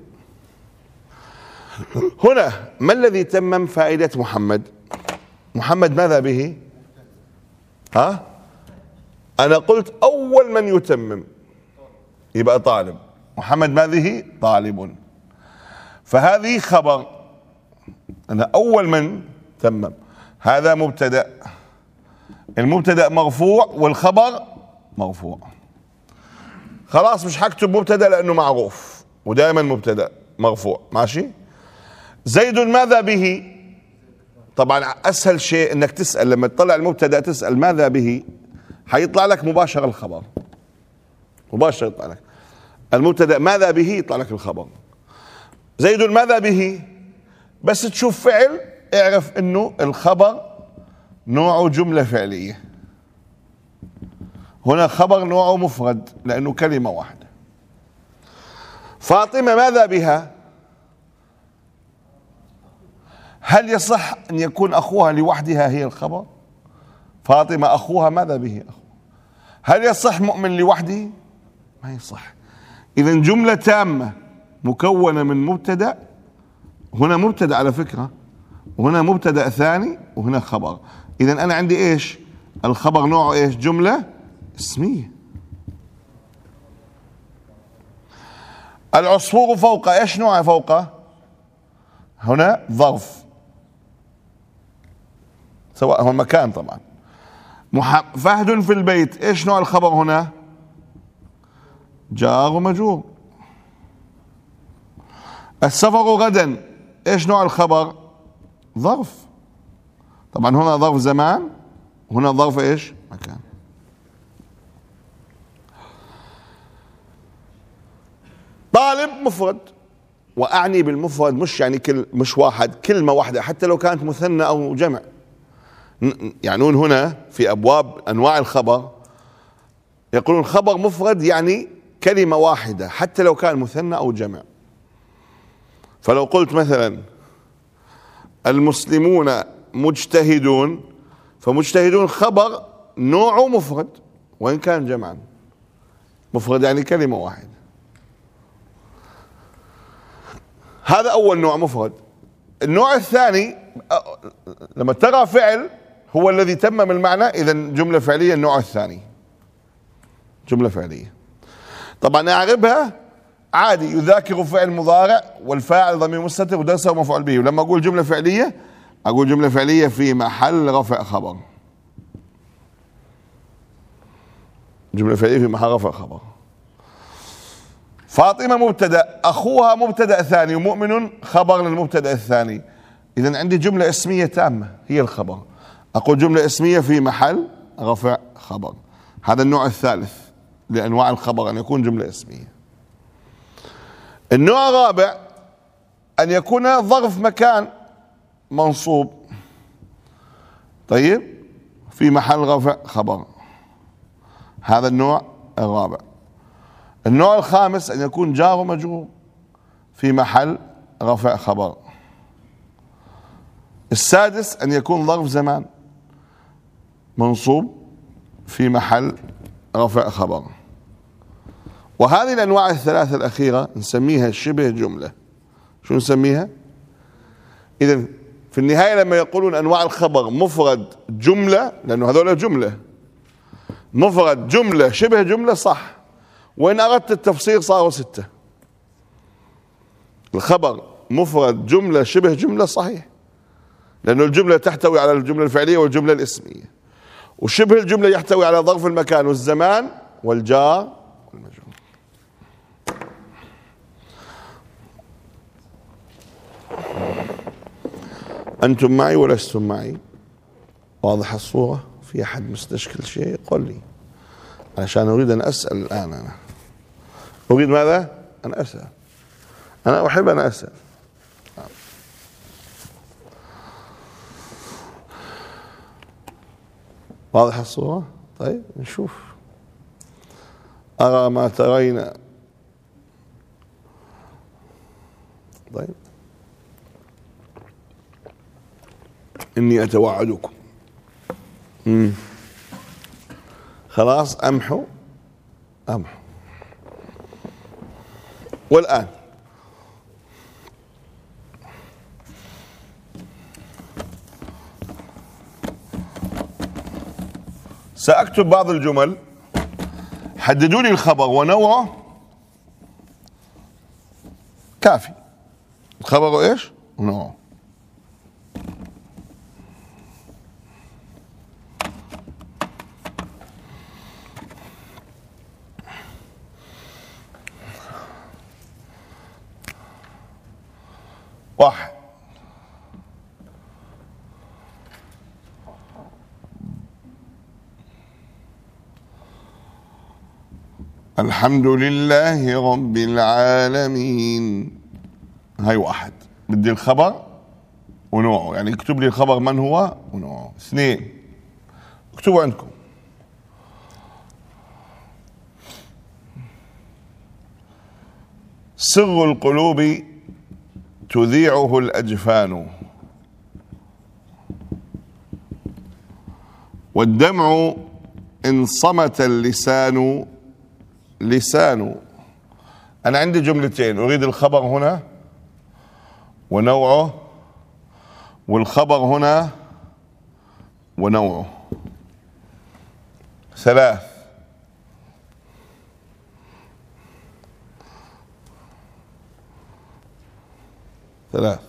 Speaker 2: هنا ما الذي تمم فائدة محمد؟ محمد ماذا به؟ ها؟ أنا قلت أول من يتمم يبقى طالب. محمد ما به؟ طالب. فهذه خبر، أنا أول من تمم. هذا مبتدأ، المبتدأ مرفوع والخبر مرفوع. خلاص مش هكتب مبتدأ لأنه معروف ودائما مبتدأ مرفوع، ماشي؟ زيد ماذا به؟ طبعا أسهل شيء أنك تسأل، لما تطلع المبتدأ تسأل ماذا به، حيطلع لك مباشرة الخبر، مباشرة يطلع لك المبتدأ ماذا به، يطلع لك الخبر. زيد ماذا به، بس تشوف فعل اعرف انه الخبر نوعه جملة فعلية. هنا خبر نوعه مفرد لأنه كلمة واحدة. فاطمة ماذا بها؟ هل يصح أن يكون أخوها لوحدها هي الخبر؟ فاطمة أخوها ماذا به؟ أخوها. هل يصح مؤمن لوحده؟ ما يصح. إذن جملة تامة مكونة من مبتدأ، هنا مبتدأ على فكرة، وهنا مبتدأ ثاني، وهنا خبر. إذن أنا عندي إيش؟ الخبر نوعه إيش؟ جملة اسمية. العصفور فوق، إيش نوعه فوق؟ هنا ظرف، سواء هو المكان طبعا. فهد في البيت، إيش نوع الخبر هنا؟ جار ومجرور. السفر غدا، إيش نوع الخبر؟ ظرف. طبعا هنا ظرف زمان، هنا ظرف إيش؟ مكان. طالب مفرد، وأعني بالمفرد مش يعني كل مش واحد، كلمة واحدة حتى لو كانت مثنى أو جمع. يعنون هنا في أبواب أنواع الخبر يقولون خبر مفرد يعني كلمة واحدة حتى لو كان مثنى أو جمع. فلو قلت مثلا المسلمون مجتهدون، فمجتهدون خبر نوعه مفرد وإن كان جمعا. مفرد يعني كلمة واحدة. هذا أول نوع مفرد. النوع الثاني لما ترى فعل هو الذي تمم المعنى، إذن جملة فعلية. النوع الثاني جملة فعلية. طبعا أعربها عادي، يذاكر فعل مضارع والفاعل ضمير مستتر ودرسه مفعول به. ولما أقول جملة فعلية أقول جملة فعلية في محل رفع خبر. جملة فعلية في محل رفع خبر. فاطمة مبتدأ، أخوها مبتدأ ثاني، ومؤمن خبر للمبتدأ الثاني. إذن عندي جملة اسمية تامة هي الخبر. أقول جملة اسمية في محل رفع خبر. هذا النوع الثالث لأنواع الخبر، أن يكون جملة اسمية. النوع الرابع أن يكون ظرف مكان منصوب، طيب، في محل رفع خبر. هذا النوع الرابع. النوع الخامس أن يكون جار ومجرور في محل رفع خبر. السادس أن يكون ظرف زمان منصوب في محل رفع خبر. وهذه الأنواع الثلاثة الأخيرة نسميها شبه جملة. شو نسميها؟ إذن في النهاية لما يقولون أنواع الخبر مفرد جملة، لأنه هذول جملة، مفرد جملة شبه جملة صح، وإن أردت التفصيل صاروا ستة. الخبر مفرد جملة شبه جملة صحيح، لأن الجملة تحتوي على الجملة الفعلية والجملة الاسمية، وشبه الجملة يحتوي على ظرف المكان والزمان والجار والمجرور. أنتم معي ولستم معي؟ واضح الصورة؟ في أحد مستشكل شيء قل لي، عشان أريد أن أسأل الآن. أنا أريد ماذا؟ أن أسأل. أنا أحب أن أسأل. واضح الصورة؟ طيب نشوف. أرى ما ترين. طيب إني أتوعدكم. مم. خلاص أمحو أمحو. والآن سأكتب بعض الجمل. حددوا لي الخبر ونوعه. كافي. الخبر ايش؟ ونوعه. واحد. الحمد لله رب العالمين. هاي واحد. بدي الخبر ونوعه، يعني اكتب لي الخبر من هو ونوعه. اثنين، اكتبوا عندكم. سر القلوب تذيعه الأجفان، والدمع إن صمت اللسان لسان. أنا عندي جملتين، أريد الخبر هنا ونوعه، والخبر هنا ونوعه. ثلاث. ثلاث.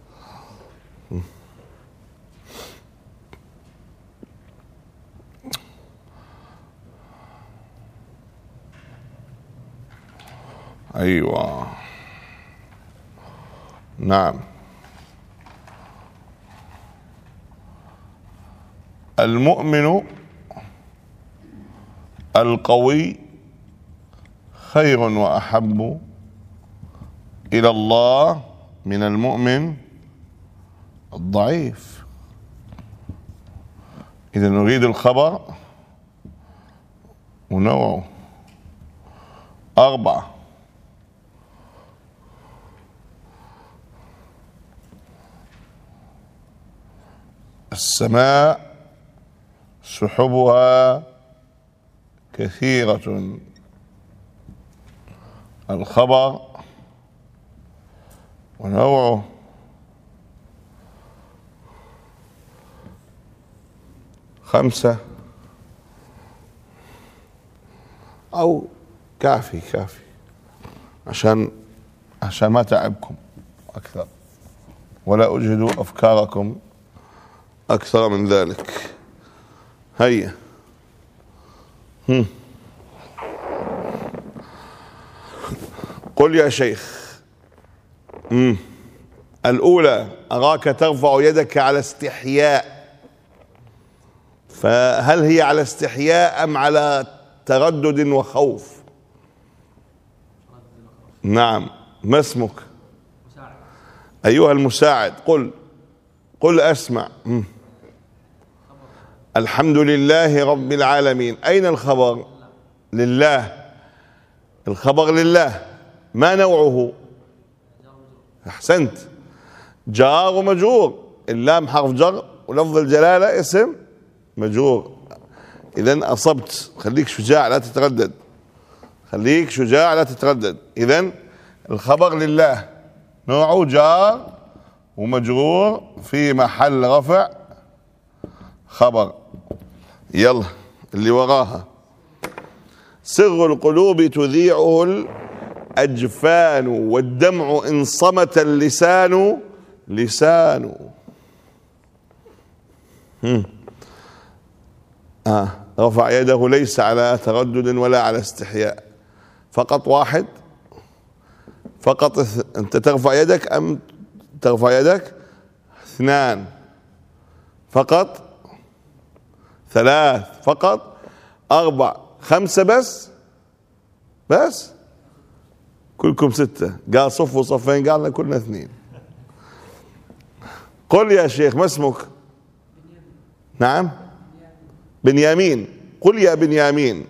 Speaker 2: أيوة نعم. المؤمن القوي خير وأحب إلى الله من المؤمن الضعيف. إذا نريد الخبر ونوعه. أربعة. السماء سحبها كثيرة. الخبر ونوعه. خمسة. أو كافي كافي عشان عشان ما تعبكم أكثر ولا أجهد أفكاركم أكثر من ذلك. هيا. هم. قل يا شيخ. مم. الأولى أراك ترفع يدك على استحياء، فهل هي على استحياء أم على تردد وخوف؟ نعم. ما اسمك؟ مساعد. أيها المساعد قل قل أسمع. مم. الحمد لله رب العالمين. أين الخبر؟ لله. الخبر لله. ما نوعه؟ أحسنت. جار ومجرور. اللام حرف جر ولفظ الجلالة اسم مجرور. إذن أصبت. خليك شجاع لا تتردد. خليك شجاع لا تتردد. إذن الخبر لله، نوعه جار ومجرور في محل رفع خبر. يلا اللي وراها. صغر القلوب تذيعه الأجفان، والدمع إن صمت اللسان لسان. هم. آه. رفع يده ليس على تردد ولا على استحياء، فقط واحد فقط. أنت ترفع يدك أم ترفع يدك؟ اثنان فقط، ثلاث فقط، أربع، خمسة بس بس كلكم ستة. قال صفوا صفين، قالنا كلنا اثنين. قل يا شيخ ما اسمك؟ نعم بنيامين. قل يا بنيامين.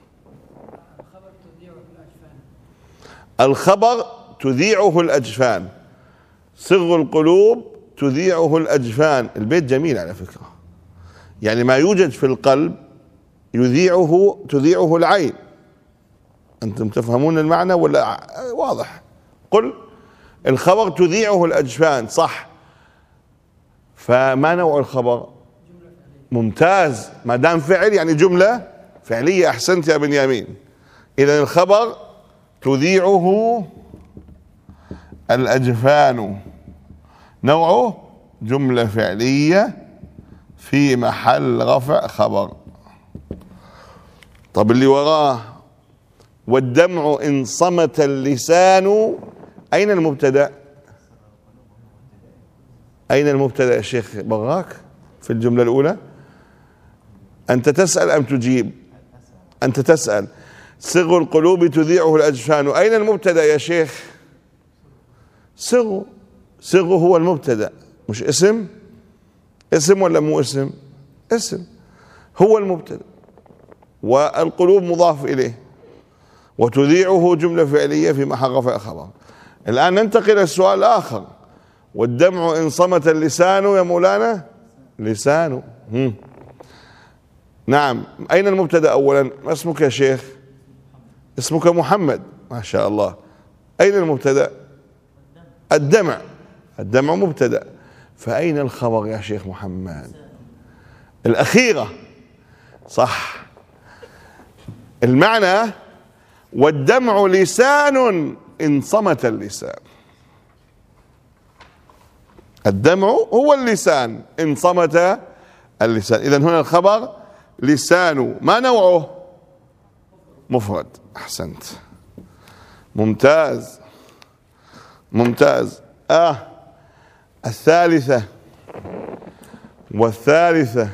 Speaker 2: الخبر تذيعه الأجفان، صغر القلوب تذيعه الأجفان. البيت جميل على فكرة، يعني ما يوجد في القلب يذيعه تذيعه العين. أنتم تفهمون المعنى ولا واضح؟ قل الخبر تذيعه الأجفان، صح. فما نوع الخبر؟ ممتاز، ما دام فعل يعني جملة فعلية. أحسنت يا بنيامين. إذن الخبر تذيعه الأجفان، نوعه جملة فعلية في محل رفع خبر. طب اللي وراه والدمع إن صمت اللسان، أين المبتدأ؟ أين المبتدأ يا شيخ براك في الجملة الأولى؟ أنت تسأل أم تجيب؟ أنت تسأل. صغر القلوب تذيعه الأجفان، أين المبتدأ يا شيخ؟ صغر. صغر هو المبتدأ، مش اسم؟ اسم ولا مو اسم؟ اسم، هو المبتدأ، والقلوب مضاف إليه، وتذيعه جملة فعلية في محل رفع خبر. الآن ننتقل إلى السؤال الآخر. والدمع إن صمت اللسان يا مولانا؟ لسانه. هم. نعم. أين المبتدأ أولا؟ ما اسمك يا شيخ؟ اسمك محمد، ما شاء الله. أين المبتدأ؟ الدمع. الدمع مبتدأ، فأين الخبر يا شيخ محمد؟ الأخيرة، صح. المعنى والدمع لسان إن صمت اللسان. الدمع هو اللسان إن صمت اللسان. إذن هنا الخبر لسان. ما نوعه؟ مفرد. أحسنت، ممتاز ممتاز. آه الثالثة والثالثة.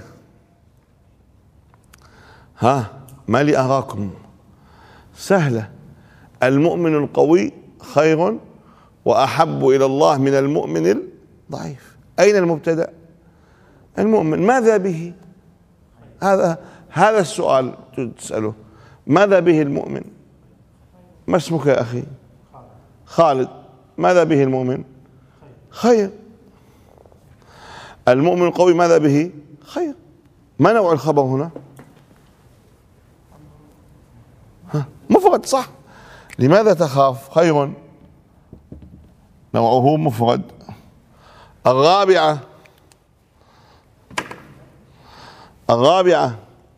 Speaker 2: ها ما لي أراكم سهلة. المؤمن القوي خير وأحب إلى الله من المؤمن الضعيف. أين المبتدأ؟ المؤمن. ماذا به؟ هذا هذا السؤال تسأله. ماذا به المؤمن؟ ما اسمك يا أخي؟ خالد. ماذا به المؤمن؟ خير. المؤمن القوي ماذا به؟ خير. ما نوع الخبر هنا؟ ها مفرد، صح. لماذا تخاف؟ خير، نوعه مفرد. الرابعة الرابعة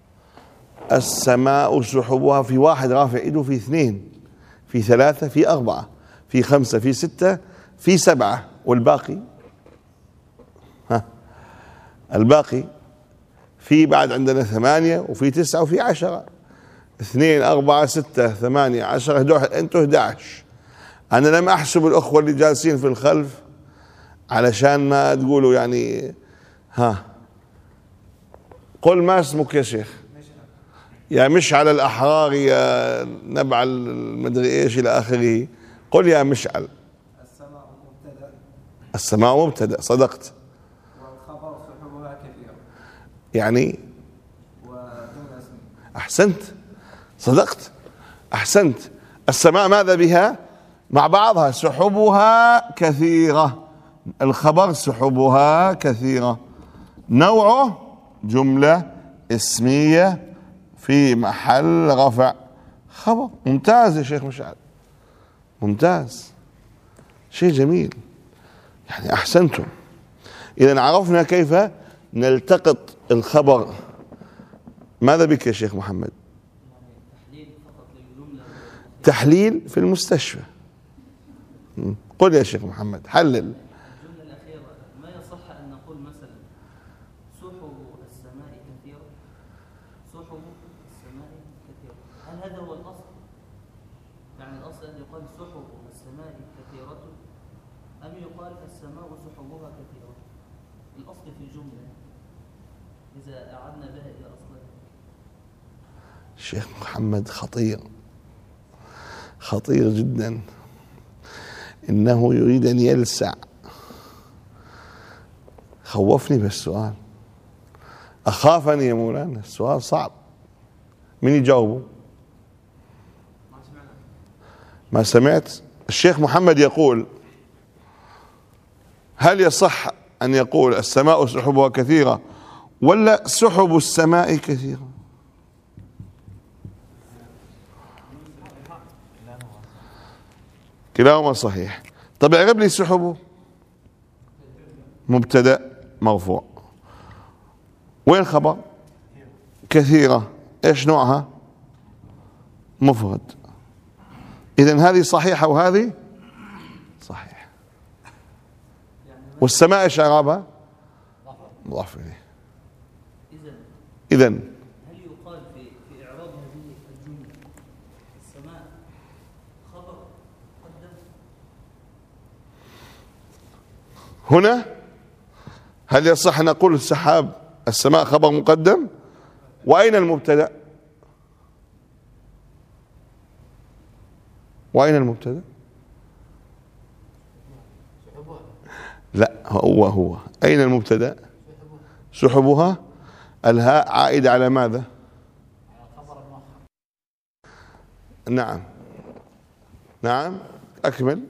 Speaker 2: السماء سحبها. في واحد رافع ايده، في اثنين، في ثلاثة، في أربعة، في خمسة، في ستة، في سبعة، والباقي ها الباقي في بعد عندنا ثمانية وفي تسعة وفي عشرة. اثنين، أربعة، ستة، ثمانية، عشرة، انتوا احد عشر. أنا لم أحسب الأخوة اللي جالسين في الخلف علشان ما تقولوا يعني. ها قل ما اسمك يا شيخ؟ يا مشعل الأحرار، يا نبع المدري ايش إلى آخره. قل يا مشعل.
Speaker 3: السماء مبتدأ.
Speaker 2: السماء مبتدأ، صدقت.
Speaker 3: والخبر سحبها كثيرة،
Speaker 2: يعني
Speaker 3: وجملة اسمية.
Speaker 2: أحسنت، صدقت، أحسنت. السماء ماذا بها؟ مع بعضها سحبها كثيرة. الخبر سحبها كثيرة، نوعه جملة اسمية في محل رفع خبر. ممتاز يا شيخ مشعل، ممتاز، شيء جميل، يعني أحسنتم. إذا عرفنا كيف نلتقط الخبر. ماذا بك يا شيخ محمد؟
Speaker 3: تحليل فقط
Speaker 2: تحليل في المستشفى. قل يا شيخ محمد حلل.
Speaker 4: الجملة الأخيرة ما يصح أن نقول مثلا سحب السماء كثيرة، سحب السماء كثيرة، هل هذا هو الأصل؟ يعني الأصل أن يقال سحب السماء كثيرة أم يقال السماء سحبها كثيرة؟ الأصل في الجملة إذا أعدنا بها إلى أصلها.
Speaker 2: الشيخ محمد خطير خطير جدا، إنه يريد أن يلسع. خوفني بالسؤال، أخافني يا مولانا، السؤال صعب. من يجاوبه؟ ما سمعت. الشيخ محمد يقول هل يصح أن يقول السماء سحبها كثيرة ولا سحب السماء كثيرة؟ كلاهما صحيح. طب اعرب لي سحبه. مبتدأ مرفوع. وين خبر؟ كثيرة. ايش نوعها؟ مفرد. إذن هذه صحيحة وهذه صحيحة. والسماء ايش اعرابها؟ مضاف إليه. إذن
Speaker 4: هل يقال في في إعراب هذه الجملة السماء خبر مقدم؟
Speaker 2: هنا هل يصح أن نقول السحاب السماء خبر مقدم؟ وأين المبتدأ؟ وأين المبتدأ؟ لا هو هو أين المبتدأ؟ سحبها. الهاء عائدة على ماذا؟ نعم نعم أكمل.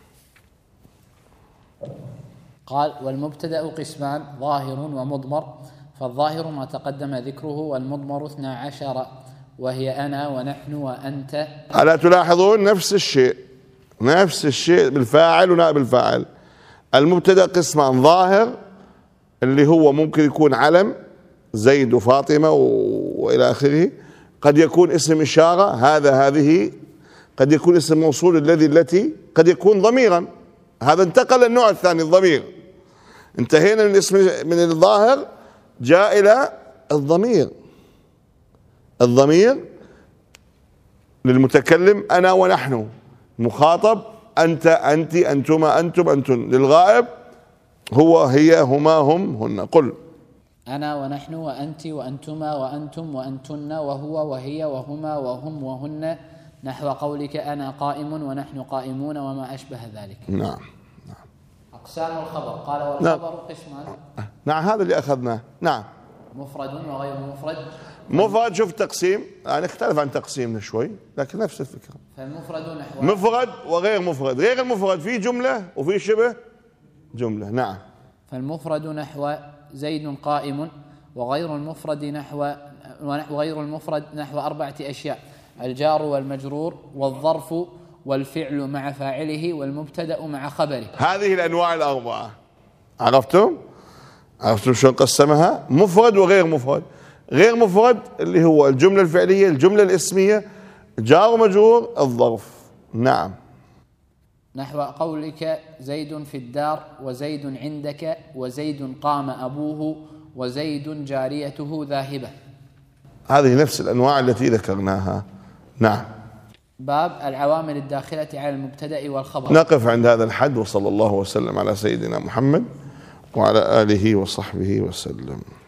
Speaker 1: قال والمبتدأ قسمان ظاهر ومضمر، فالظاهر ما تقدم ذكره، والمضمر اثنا عشر وهي أنا ونحن وأنت.
Speaker 2: ألا تلاحظون نفس الشيء نفس الشيء بالفاعل ونائب الفاعل. المبتدأ قسمان، ظاهر اللي هو ممكن يكون علم زيد وفاطمة وإلى آخره، قد يكون اسم إشارة هذا هذه، قد يكون اسم موصول الذي التي، قد يكون ضميرا. هذا انتقل للنوع الثاني الضمير. انتهينا من اسم من الظاهر جاء إلى الضمير. الضمير للمتكلم أنا ونحن، مخاطب أنت أنت أنتما أنتم أنتن، للغائب هو هي هما هم هن. قل
Speaker 1: أنا ونحن وأنت وأنتما وأنتم وأنتن وهو وهي وهما وهم وهن، نحو قولك أنا قائم ونحن قائمون وما أشبه ذلك.
Speaker 2: نعم نعم.
Speaker 1: أقسام الخبر قال والخبر قسمان.
Speaker 2: نعم هذا اللي أخذناه. نعم
Speaker 1: مفرد وغير مفرد.
Speaker 2: مفرد شوف تقسيم يعني اختلف عن تقسيمنا شوي لكن نفس الفكرة.
Speaker 1: فالمفرد نحو
Speaker 2: مفرد وغير مفرد. غير المفرد في جملة وفي شبه جملة. نعم.
Speaker 1: فالمفرد نحو زيد قائم، وغير المفرد نحو وغير المفرد نحو أربعة أشياء: الجار والمجرور والظرف والفعل مع فاعله والمبتدأ مع خبره.
Speaker 2: هذه الأنواع الأربعة. عرفتم؟ عرفتم شلون قسمها؟ مفرد وغير مفرد. غير مفرد اللي هو الجملة الفعلية، الجملة الاسمية، جار ومجرور، الظرف. نعم.
Speaker 1: نحو قولك زيد في الدار وزيد عندك وزيد قام أبوه وزيد جاريته ذاهبة.
Speaker 2: هذه نفس الأنواع التي ذكرناها. نعم.
Speaker 1: باب العوامل الداخلة على المبتدأ والخبر.
Speaker 2: نقف عند هذا الحد، وصلى الله وسلم على سيدنا محمد وعلى آله وصحبه وسلم.